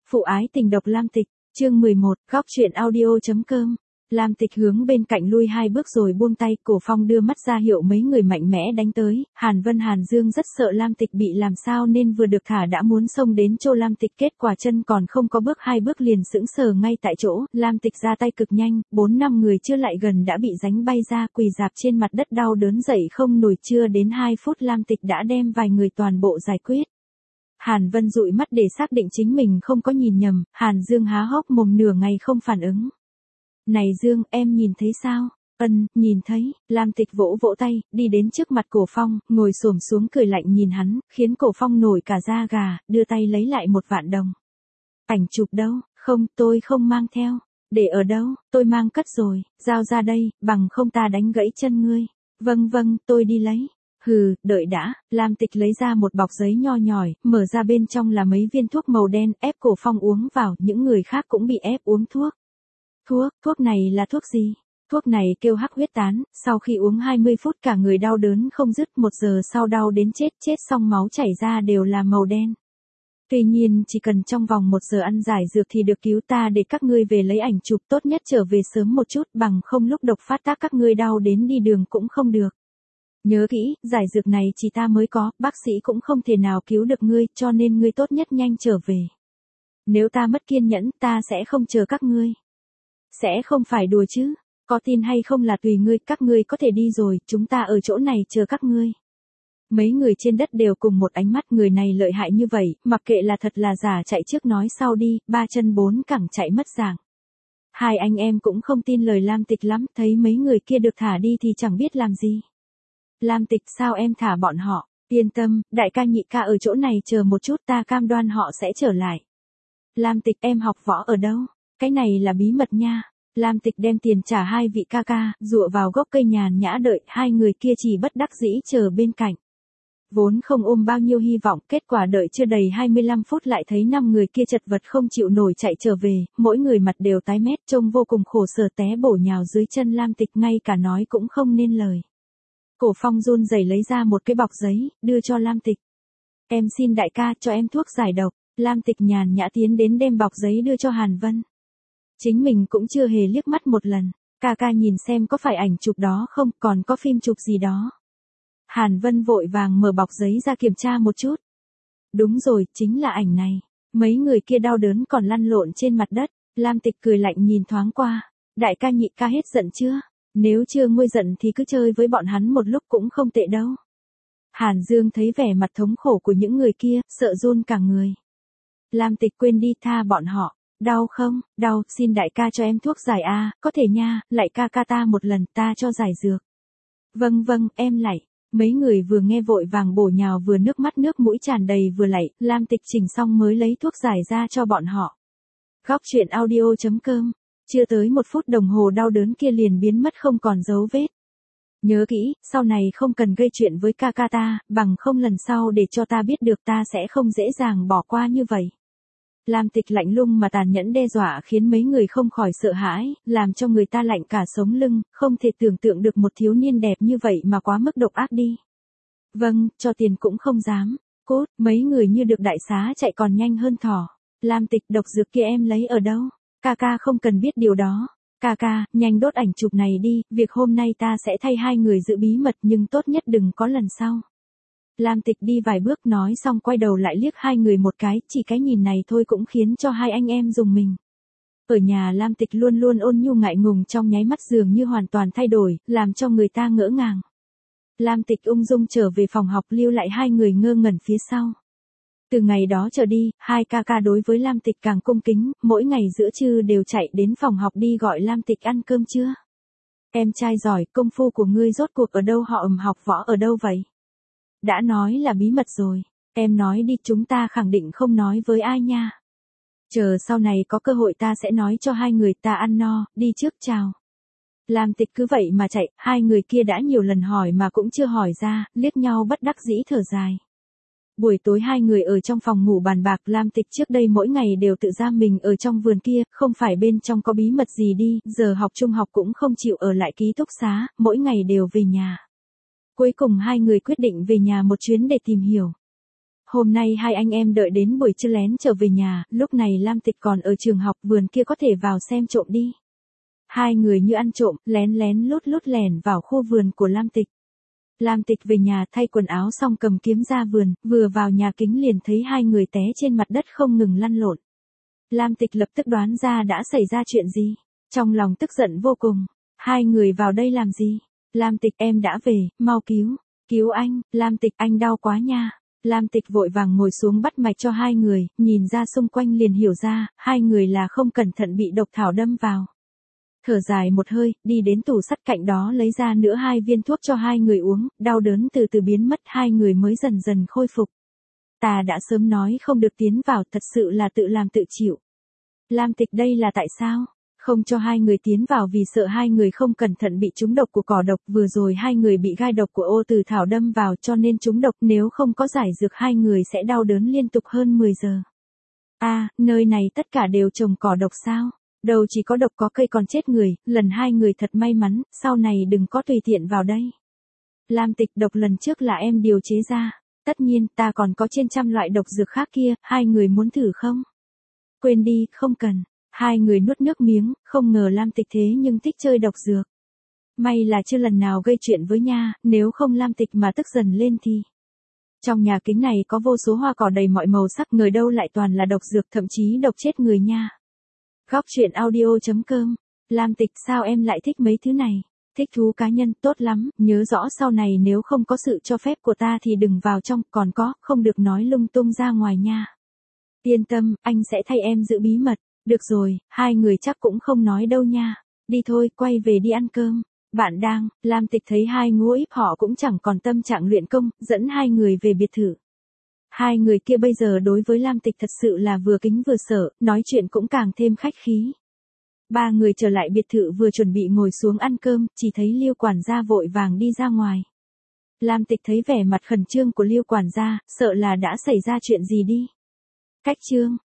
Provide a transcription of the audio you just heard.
Phụ ái tình độc Lam Tịch, chương 11, góc truyện audio.com. Lam Tịch hướng bên cạnh lui 2 bước rồi buông tay, Cổ Phong đưa mắt ra hiệu mấy người mạnh mẽ đánh tới, Hàn Vân Hàn Dương rất sợ Lam Tịch bị làm sao nên vừa được thả đã muốn xông đến chỗ Lam Tịch, kết quả chân còn không có bước 2 bước liền sững sờ ngay tại chỗ, Lam Tịch ra tay cực nhanh, 4-5 người chưa lại gần đã bị đánh bay ra, quỳ rạp trên mặt đất đau đớn dậy không nổi, chưa đến 2 phút Lam Tịch đã đem vài người toàn bộ giải quyết. Hàn Vân dụi mắt để xác định chính mình không có nhìn nhầm, Hàn Dương há hốc mồm nửa ngày không phản ứng. Này Dương, em nhìn thấy sao? Nhìn thấy, Lam Tịch vỗ vỗ tay, đi đến trước mặt Cổ Phong, ngồi xổm xuống cười lạnh nhìn hắn, khiến Cổ Phong nổi cả da gà, đưa tay lấy lại 1 vạn đồng. Ảnh chụp đâu? Không, tôi không mang theo. Để ở đâu? Tôi mang cất rồi, giao ra đây, bằng không ta đánh gãy chân ngươi. Vâng, tôi đi lấy. Hừ, đợi đã, Lam Tịch lấy ra một bọc giấy nho nhỏi, mở ra bên trong là mấy viên thuốc màu đen, ép Cổ Phong uống vào, những người khác cũng bị ép uống thuốc. Thuốc này là thuốc gì? Thuốc này kêu hắc huyết tán, sau khi uống 20 phút cả người đau đớn không dứt, 1 giờ sau đau đến chết xong máu chảy ra đều là màu đen. Tuy nhiên chỉ cần trong vòng 1 giờ ăn giải dược thì được cứu, ta để các ngươi về lấy ảnh chụp, tốt nhất trở về sớm một chút, bằng không lúc độc phát tác các ngươi đau đến đi đường cũng không được. Nhớ kỹ, giải dược này chỉ ta mới có, bác sĩ cũng không thể nào cứu được ngươi, cho nên ngươi tốt nhất nhanh trở về. Nếu ta mất kiên nhẫn, ta sẽ không chờ các ngươi. Sẽ không phải đùa chứ, có tin hay không là tùy ngươi, các ngươi có thể đi rồi, chúng ta ở chỗ này chờ các ngươi. Mấy người trên đất đều cùng một ánh mắt, người này lợi hại như vậy, mặc kệ là thật là giả chạy trước nói sau đi, 3 chân 4 cẳng chạy mất dạng. Hai anh em cũng không tin lời Lam Tịch lắm, thấy mấy người kia được thả đi thì chẳng biết làm gì. Lam Tịch, sao em thả bọn họ? Yên tâm, đại ca nhị ca ở chỗ này chờ một chút, ta cam đoan họ sẽ trở lại. Lam Tịch, em học võ ở đâu? Cái này là bí mật nha. Lam Tịch đem tiền trả 2 vị ca ca, dựa vào gốc cây nhàn nhã đợi, 2 người kia chỉ bất đắc dĩ chờ bên cạnh. Vốn không ôm bao nhiêu hy vọng, kết quả đợi chưa đầy 25 phút lại thấy 5 người kia chật vật không chịu nổi chạy trở về, mỗi người mặt đều tái mét, trông vô cùng khổ sở, té bổ nhào dưới chân Lam Tịch, ngay cả nói cũng không nên lời. Cổ Phong run rẩy lấy ra một cái bọc giấy, đưa cho Lam Tịch. Em xin đại ca cho em thuốc giải độc. Lam Tịch nhàn nhã tiến đến đem bọc giấy đưa cho Hàn Vân. Chính mình cũng chưa hề liếc mắt một lần. Ca ca nhìn xem có phải ảnh chụp đó không, còn có phim chụp gì đó. Hàn Vân vội vàng mở bọc giấy ra kiểm tra một chút. Đúng rồi, chính là ảnh này. Mấy người kia đau đớn còn lăn lộn trên mặt đất. Lam Tịch cười lạnh nhìn thoáng qua. Đại ca nhị ca hết giận chưa? Nếu chưa nguôi giận thì cứ chơi với bọn hắn một lúc cũng không tệ đâu. Hàn Dương thấy vẻ mặt thống khổ của những người kia, sợ run cả người. Lam Tịch, quên đi, tha bọn họ. Đau không? Đau, xin đại ca cho em thuốc giải a, có thể nha, lại ca ca ta một lần, ta cho giải dược. Vâng, em lạy. Mấy người vừa nghe vội vàng bổ nhào, vừa nước mắt nước mũi tràn đầy vừa lạy, Lam Tịch chỉnh xong mới lấy thuốc giải ra cho bọn họ. Góc truyện audio.com. Chưa tới 1 phút đồng hồ đau đớn kia liền biến mất không còn dấu vết. Nhớ kỹ, sau này không cần gây chuyện với ca ca ta, bằng không lần sau để cho ta biết được, ta sẽ không dễ dàng bỏ qua như vậy. Lam Tịch lạnh lùng mà tàn nhẫn đe dọa khiến mấy người không khỏi sợ hãi, làm cho người ta lạnh cả sống lưng, không thể tưởng tượng được một thiếu niên đẹp như vậy mà quá mức độc ác đi. Vâng, cho tiền cũng không dám. Cốt, mấy người như được đại xá chạy còn nhanh hơn thỏ. Lam Tịch, độc dược kia em lấy ở đâu? Ca ca không cần biết điều đó. Ca ca, nhanh đốt ảnh chụp này đi, việc hôm nay ta sẽ thay 2 người giữ bí mật nhưng tốt nhất đừng có lần sau. Lam Tịch đi vài bước nói xong quay đầu lại liếc 2 người một cái, chỉ cái nhìn này thôi cũng khiến cho 2 anh em rùng mình. Ở nhà Lam Tịch luôn luôn ôn nhu ngại ngùng, trong nháy mắt dường như hoàn toàn thay đổi, làm cho người ta ngỡ ngàng. Lam Tịch ung dung trở về phòng học, lưu lại 2 người ngơ ngẩn phía sau. Từ ngày đó trở đi, 2 ca ca đối với Lam Tịch càng cung kính, mỗi ngày giữa trưa đều chạy đến phòng học đi gọi Lam Tịch ăn cơm trưa. Em trai giỏi, công phu của ngươi rốt cuộc ở đâu, họ học võ ở đâu vậy? Đã nói là bí mật rồi, em nói đi, chúng ta khẳng định không nói với ai nha. Chờ sau này có cơ hội ta sẽ nói cho 2 người, ta ăn no, đi trước, chào. Lam Tịch cứ vậy mà chạy, 2 người kia đã nhiều lần hỏi mà cũng chưa hỏi ra, liếc nhau bất đắc dĩ thở dài. Buổi tối 2 người ở trong phòng ngủ bàn bạc, Lam Tịch trước đây mỗi ngày đều tự giam mình ở trong vườn kia, không phải bên trong có bí mật gì đi, giờ học trung học cũng không chịu ở lại ký túc xá, mỗi ngày đều về nhà. Cuối cùng 2 người quyết định về nhà một chuyến để tìm hiểu. Hôm nay hai anh em đợi đến buổi trưa lén trở về nhà, lúc này Lam Tịch còn ở trường học, vườn kia có thể vào xem trộm đi. Hai người như ăn trộm, lén lén lút lút lẻn vào khu vườn của Lam Tịch. Lam Tịch về nhà thay quần áo xong cầm kiếm ra vườn, vừa vào nhà kính liền thấy hai người té trên mặt đất không ngừng lăn lộn. Lam Tịch lập tức đoán ra đã xảy ra chuyện gì. Trong lòng tức giận vô cùng. Hai người vào đây làm gì? Lam Tịch em đã về, mau cứu. Cứu anh, Lam Tịch anh đau quá nha. Lam Tịch vội vàng ngồi xuống bắt mạch cho hai người, nhìn ra xung quanh liền hiểu ra, hai người là không cẩn thận bị độc thảo đâm vào. Thở dài một hơi, đi đến tủ sắt cạnh đó lấy ra nữa 2 viên thuốc cho hai người uống, đau đớn từ từ biến mất, hai người mới dần dần khôi phục. Ta đã sớm nói không được tiến vào, thật sự là tự làm tự chịu. Lam Tịch đây là tại sao? Không cho hai người tiến vào vì sợ hai người không cẩn thận bị trúng độc của cỏ độc, vừa rồi hai người bị gai độc của ô từ thảo đâm vào cho nên trúng độc, nếu không có giải dược hai người sẽ đau đớn liên tục hơn 10 giờ. Nơi này tất cả đều trồng cỏ độc sao? Đâu chỉ có độc có cây còn chết người, lần hai người thật may mắn, sau này đừng có tùy tiện vào đây. Lam Tịch độc lần trước là em điều chế ra, tất nhiên ta còn có trên trăm loại độc dược khác kia, hai người muốn thử không? Quên đi, không cần. Hai người nuốt nước miếng, không ngờ Lam Tịch thế nhưng thích chơi độc dược. May là chưa lần nào gây chuyện với nha, nếu không Lam Tịch mà tức dần lên thì. Trong nhà kính này có vô số hoa cỏ đầy mọi màu sắc, người đâu lại toàn là độc dược, thậm chí độc chết người nha. Góc truyện audio.com. Lam Tịch sao em lại thích mấy thứ này? Thích thú cá nhân, tốt lắm, nhớ rõ sau này nếu không có sự cho phép của ta thì đừng vào trong, còn có, không được nói lung tung ra ngoài nha. Yên tâm, anh sẽ thay em giữ bí mật. Được rồi, hai người chắc cũng không nói đâu nha. Đi thôi, quay về đi ăn cơm. Bạn đang, Lam Tịch thấy hai ngũ íp họ cũng chẳng còn tâm trạng luyện công, dẫn hai người về biệt thự. Hai người kia bây giờ đối với Lam Tịch thật sự là vừa kính vừa sợ, nói chuyện cũng càng thêm khách khí. Ba người trở lại biệt thự vừa chuẩn bị ngồi xuống ăn cơm, chỉ thấy Liêu quản gia vội vàng đi ra ngoài. Lam Tịch thấy vẻ mặt khẩn trương của Liêu quản gia, sợ là đã xảy ra chuyện gì đi. Cách chương